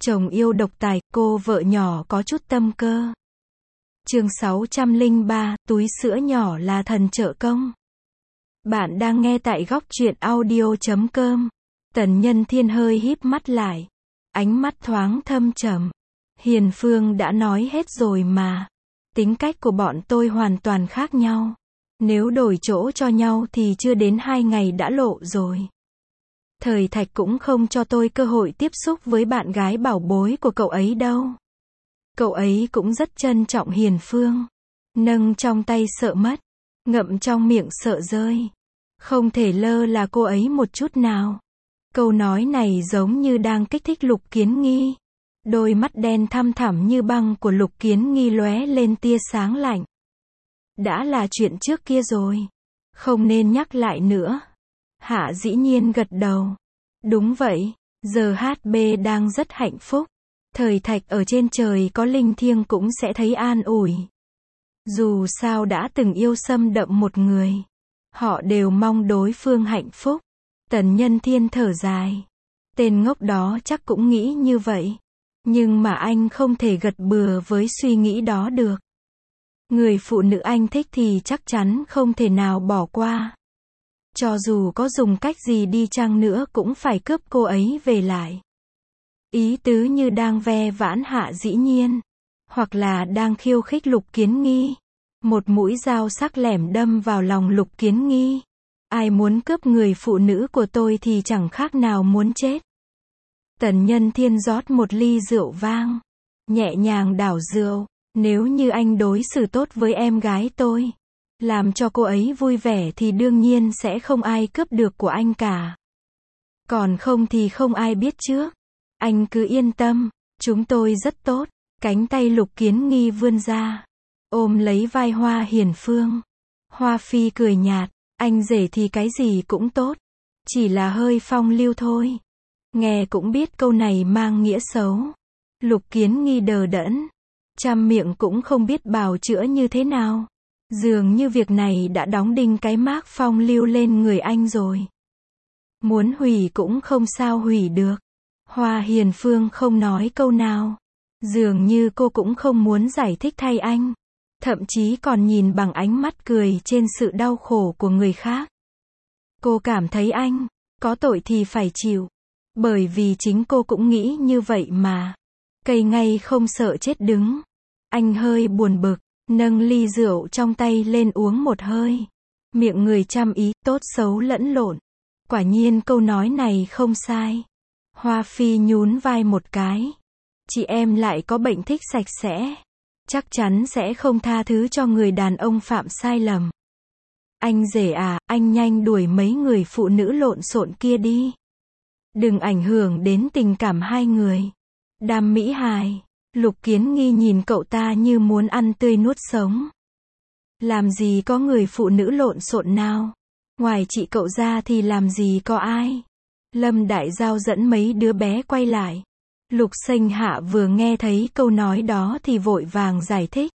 Chồng yêu độc tài, cô vợ nhỏ có chút tâm cơ. Chương 603, túi sữa nhỏ là thần trợ công. Bạn đang nghe tại góc truyện audio.com. Tần Nhân Thiên hơi híp mắt lại. Ánh mắt thoáng thâm trầm. Hiền Phương đã nói hết rồi mà. Tính cách của bọn tôi hoàn toàn khác nhau. Nếu đổi chỗ cho nhau thì chưa đến 2 ngày đã lộ rồi. Thời Thạch cũng không cho tôi cơ hội tiếp xúc với bạn gái bảo bối của cậu ấy đâu. Cậu ấy cũng rất trân trọng Hiền Phương. Nâng trong tay sợ mất. Ngậm trong miệng sợ rơi. Không thể lơ là cô ấy một chút nào. Câu nói này giống như đang kích thích Lục Kiến Nghi. Đôi mắt đen thăm thẳm như băng của Lục Kiến Nghi lóe lên tia sáng lạnh. Đã là chuyện trước kia rồi. Không nên nhắc lại nữa. Hạ dĩ nhiên gật đầu. Đúng vậy, giờ HB đang rất hạnh phúc. Thời Thạch ở trên trời có linh thiêng cũng sẽ thấy an ủi. Dù sao đã từng yêu xâm đậm một người. Họ đều mong đối phương hạnh phúc. Tần Nhân Thiên thở dài. Tên ngốc đó chắc cũng nghĩ như vậy. Nhưng mà anh không thể gật bừa với suy nghĩ đó được. Người phụ nữ anh thích thì chắc chắn không thể nào bỏ qua. Cho dù có dùng cách gì đi chăng nữa cũng phải cướp cô ấy về lại. Ý tứ như đang ve vãn Hạ dĩ nhiên. Hoặc là đang khiêu khích Lục Kiến Nghi. Một mũi dao sắc lẻm đâm vào lòng Lục Kiến Nghi. Ai muốn cướp người phụ nữ của tôi thì chẳng khác nào muốn chết. Tần Nhân Thiên rót một ly rượu vang. Nhẹ nhàng đảo rượu. Nếu như anh đối xử tốt với em gái tôi. Làm cho cô ấy vui vẻ thì đương nhiên sẽ không ai cướp được của anh cả. Còn không thì không ai biết trước. Anh cứ yên tâm, chúng tôi rất tốt. Cánh tay Lục Kiến Nghi vươn ra. Ôm lấy vai Hoa Hiền Phương. Hoa Phi cười nhạt, anh rể thì cái gì cũng tốt. Chỉ là hơi phong lưu thôi. Nghe cũng biết câu này mang nghĩa xấu. Lục Kiến Nghi đờ đẫn. Trăm miệng cũng không biết bào chữa như thế nào. Dường như việc này đã đóng đinh cái mác phong lưu lên người anh rồi. Muốn hủy cũng không sao hủy được. Hoa Hiền Phương không nói câu nào. Dường như cô cũng không muốn giải thích thay anh. Thậm chí còn nhìn bằng ánh mắt cười trên sự đau khổ của người khác. Cô cảm thấy anh có tội thì phải chịu. Bởi vì chính cô cũng nghĩ như vậy mà. Cây ngay không sợ chết đứng. Anh hơi buồn bực. Nâng ly rượu trong tay lên uống một hơi. Miệng người trăm ý, tốt xấu lẫn lộn. Quả nhiên câu nói này không sai. Hoa Phi nhún vai một cái. Chị em lại có bệnh thích sạch sẽ. Chắc chắn sẽ không tha thứ cho người đàn ông phạm sai lầm. Anh rể à, anh nhanh đuổi mấy người phụ nữ lộn xộn kia đi. Đừng ảnh hưởng đến tình cảm hai người. Đàm Mỹ Hài. Lục Kiến Nghi nhìn cậu ta như muốn ăn tươi nuốt sống. Làm gì có người phụ nữ lộn xộn nào. Ngoài chị cậu ra thì làm gì có ai. Lâm Đại Giao dẫn mấy đứa bé quay lại. Lục Sinh Hạ vừa nghe thấy câu nói đó thì vội vàng giải thích.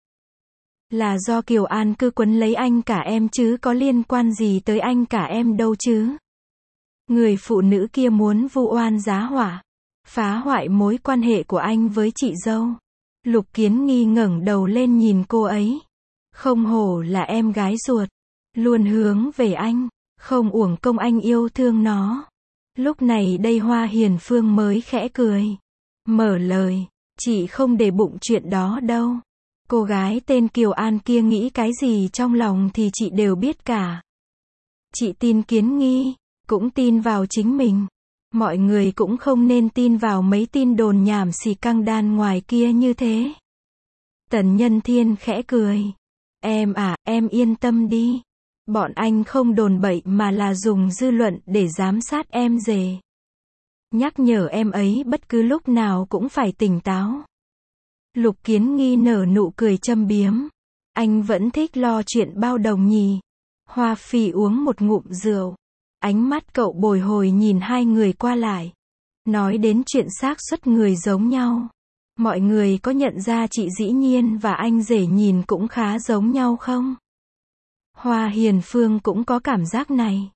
Là do Kiều An cứ quấn lấy anh cả em chứ có liên quan gì tới anh cả em đâu chứ. Người phụ nữ kia muốn vu oan giá họa. Phá hoại mối quan hệ của anh với chị dâu. Lục Kiến Nghi ngẩng đầu lên nhìn cô ấy. Không hổ là em gái ruột. Luôn hướng về anh. Không uổng công anh yêu thương nó. Lúc này đây Hoa Hiền Phương mới khẽ cười. Mở lời. Chị không để bụng chuyện đó đâu. Cô gái tên Kiều An kia nghĩ cái gì trong lòng thì chị đều biết cả. Chị tin Kiến Nghi. Cũng tin vào chính mình. Mọi người cũng không nên tin vào mấy tin đồn nhảm xì căng đan ngoài kia như thế. Tần Nhân Thiên khẽ cười. Em à, em yên tâm đi. Bọn anh không đồn bậy mà là dùng dư luận để giám sát em rể. Nhắc nhở em ấy bất cứ lúc nào cũng phải tỉnh táo. Lục Kiến Nghi nở nụ cười châm biếm. Anh vẫn thích lo chuyện bao đồng nhỉ. Hoa Phi uống một ngụm rượu. Ánh mắt cậu bồi hồi nhìn hai người qua lại. Nói đến chuyện xác suất người giống nhau. Mọi người có nhận ra chị Dĩ Nhiên và anh rể nhìn cũng khá giống nhau không? Hoa Hiền Phương cũng có cảm giác này.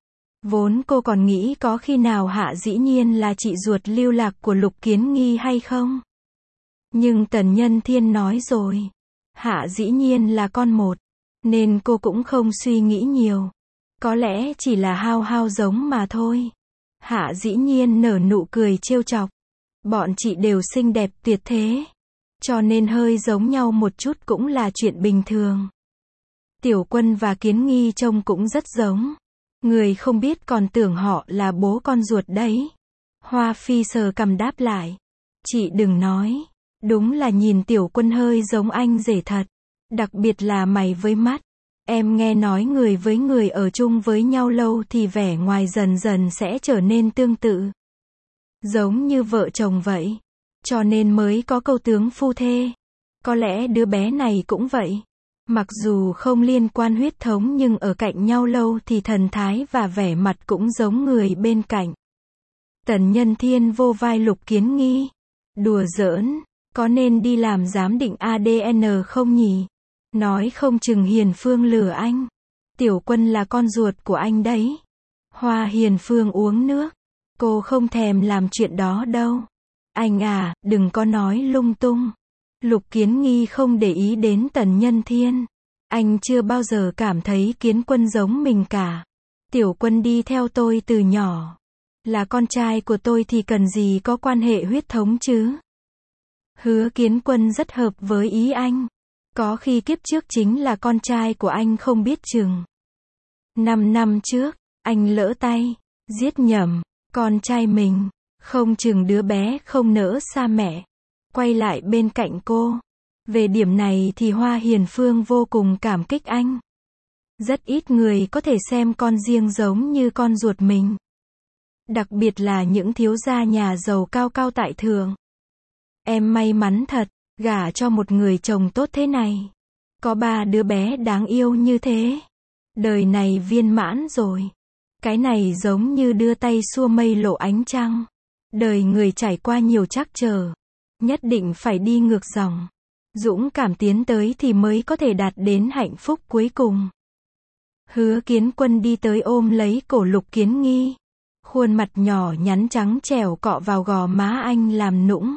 Vốn cô còn nghĩ có khi nào Hạ Dĩ Nhiên là chị ruột lưu lạc của Lục Kiến Nghi hay không. Nhưng Tần Nhân Thiên nói rồi. Hạ Dĩ Nhiên là con một. Nên cô cũng không suy nghĩ nhiều. Có lẽ chỉ là hao hao giống mà thôi. Hạ Dĩ Nhiên nở nụ cười trêu chọc. Bọn chị đều xinh đẹp tuyệt thế. Cho nên hơi giống nhau một chút cũng là chuyện bình thường. Tiểu Quân và Kiến Nghi trông cũng rất giống. Người không biết còn tưởng họ là bố con ruột đấy. Hoa Phi sờ cằm đáp lại. Chị đừng nói. Đúng là nhìn Tiểu Quân hơi giống anh rể thật. Đặc biệt là mày với mắt. Em nghe nói người với người ở chung với nhau lâu thì vẻ ngoài dần dần sẽ trở nên tương tự. Giống như vợ chồng vậy. Cho nên mới có câu tướng phu thê. Có lẽ đứa bé này cũng vậy. Mặc dù không liên quan huyết thống nhưng ở cạnh nhau lâu thì thần thái và vẻ mặt cũng giống người bên cạnh. Tần Nhân Thiên vô vai Lục Kiến Nghi. Đùa giỡn, có nên đi làm giám định ADN không nhỉ? Nói không chừng Hiền Phương lừa anh. Tiểu Quân là con ruột của anh đấy. Hoa Hiền Phương uống nước. Cô không thèm làm chuyện đó đâu. Anh à, đừng có nói lung tung. Lục Kiến Nghi không để ý đến Tần Nhân Thiên. Anh chưa bao giờ cảm thấy Kiến Quân giống mình cả. Tiểu Quân đi theo tôi từ nhỏ. Là con trai của tôi thì cần gì có quan hệ huyết thống chứ. Hứa Kiến Quân rất hợp với ý anh. Có khi kiếp trước chính là con trai của anh không biết chừng. 5 năm trước, anh lỡ tay, giết nhầm, con trai mình. Không chừng đứa bé không nỡ xa mẹ. Quay lại bên cạnh cô. Về điểm này thì Hoa Hiền Phương vô cùng cảm kích anh. Rất ít người có thể xem con riêng giống như con ruột mình. Đặc biệt là những thiếu gia nhà giàu cao cao tại thượng. Em may mắn thật, gả cho một người chồng tốt thế này. Có 3 đứa bé đáng yêu như thế. Đời này viên mãn rồi. Cái này giống như đưa tay xua mây lộ ánh trăng. Đời người trải qua nhiều trắc trở. Nhất định phải đi ngược dòng. Dũng cảm tiến tới thì mới có thể đạt đến hạnh phúc cuối cùng. Hứa Kiến Quân đi tới ôm lấy cổ Lục Kiến Nghi. Khuôn mặt nhỏ nhắn trắng trẻo cọ vào gò má anh làm nũng.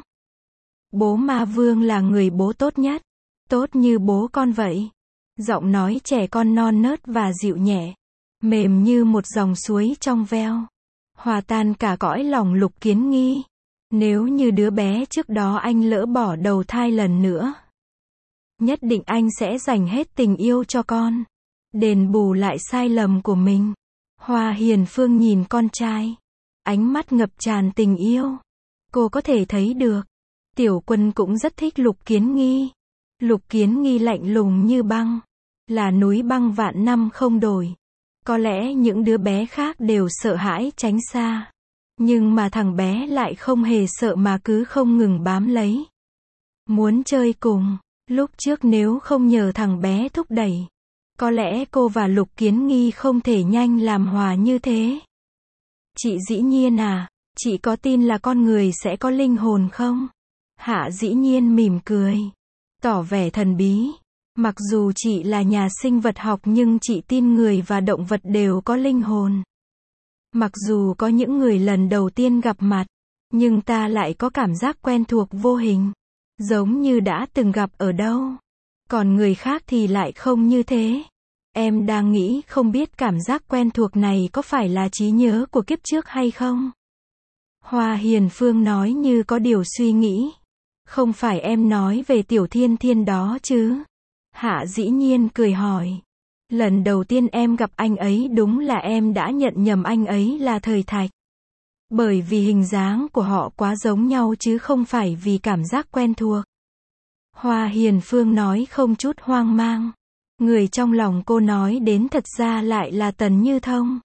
Bố Ma Vương là người bố tốt nhất. Tốt như bố con vậy. Giọng nói trẻ con non nớt và dịu nhẹ. Mềm như một dòng suối trong veo. Hòa tan cả cõi lòng Lục Kiến Nghi. Nếu như đứa bé trước đó anh lỡ bỏ đầu thai lần nữa. Nhất định anh sẽ dành hết tình yêu cho con. Đền bù lại sai lầm của mình. Hoa Hiền Phương nhìn con trai. Ánh mắt ngập tràn tình yêu. Cô có thể thấy được. Tiểu Quân cũng rất thích Lục Kiến Nghi. Lục Kiến Nghi lạnh lùng như băng. Là núi băng vạn năm không đổi. Có lẽ những đứa bé khác đều sợ hãi tránh xa. Nhưng mà thằng bé lại không hề sợ mà cứ không ngừng bám lấy. Muốn chơi cùng. Lúc trước nếu không nhờ thằng bé thúc đẩy. Có lẽ cô và Lục Kiến Nghi không thể nhanh làm hòa như thế. Chị Dĩ Nhiên à, chị có tin là con người sẽ có linh hồn không? Hạ Dĩ Nhiên mỉm cười. Tỏ vẻ thần bí. Mặc dù chị là nhà sinh vật học nhưng chị tin người và động vật đều có linh hồn. Mặc dù có những người lần đầu tiên gặp mặt, nhưng ta lại có cảm giác quen thuộc vô hình. Giống như đã từng gặp ở đâu. Còn người khác thì lại không như thế. Em đang nghĩ không biết cảm giác quen thuộc này có phải là trí nhớ của kiếp trước hay không? Hoa Hiền Phương nói như có điều suy nghĩ. Không phải em nói về Tiểu Thiên Thiên đó chứ? Hạ Dĩ Nhiên cười hỏi. Lần đầu tiên em gặp anh ấy đúng là em đã nhận nhầm anh ấy là Thời Thạch. Bởi vì hình dáng của họ quá giống nhau chứ không phải vì cảm giác quen thuộc. Hoa Hiền Phương nói không chút hoang mang. Người trong lòng cô nói đến thật ra lại là Tần Như Thông.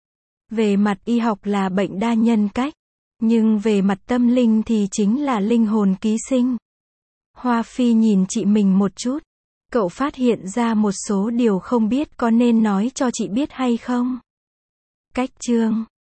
Về mặt y học là bệnh đa nhân cách. Nhưng về mặt tâm linh thì chính là linh hồn ký sinh. Hoa Phi nhìn chị mình một chút. Cậu phát hiện ra một số điều không biết có nên nói cho chị biết hay không? Cách chương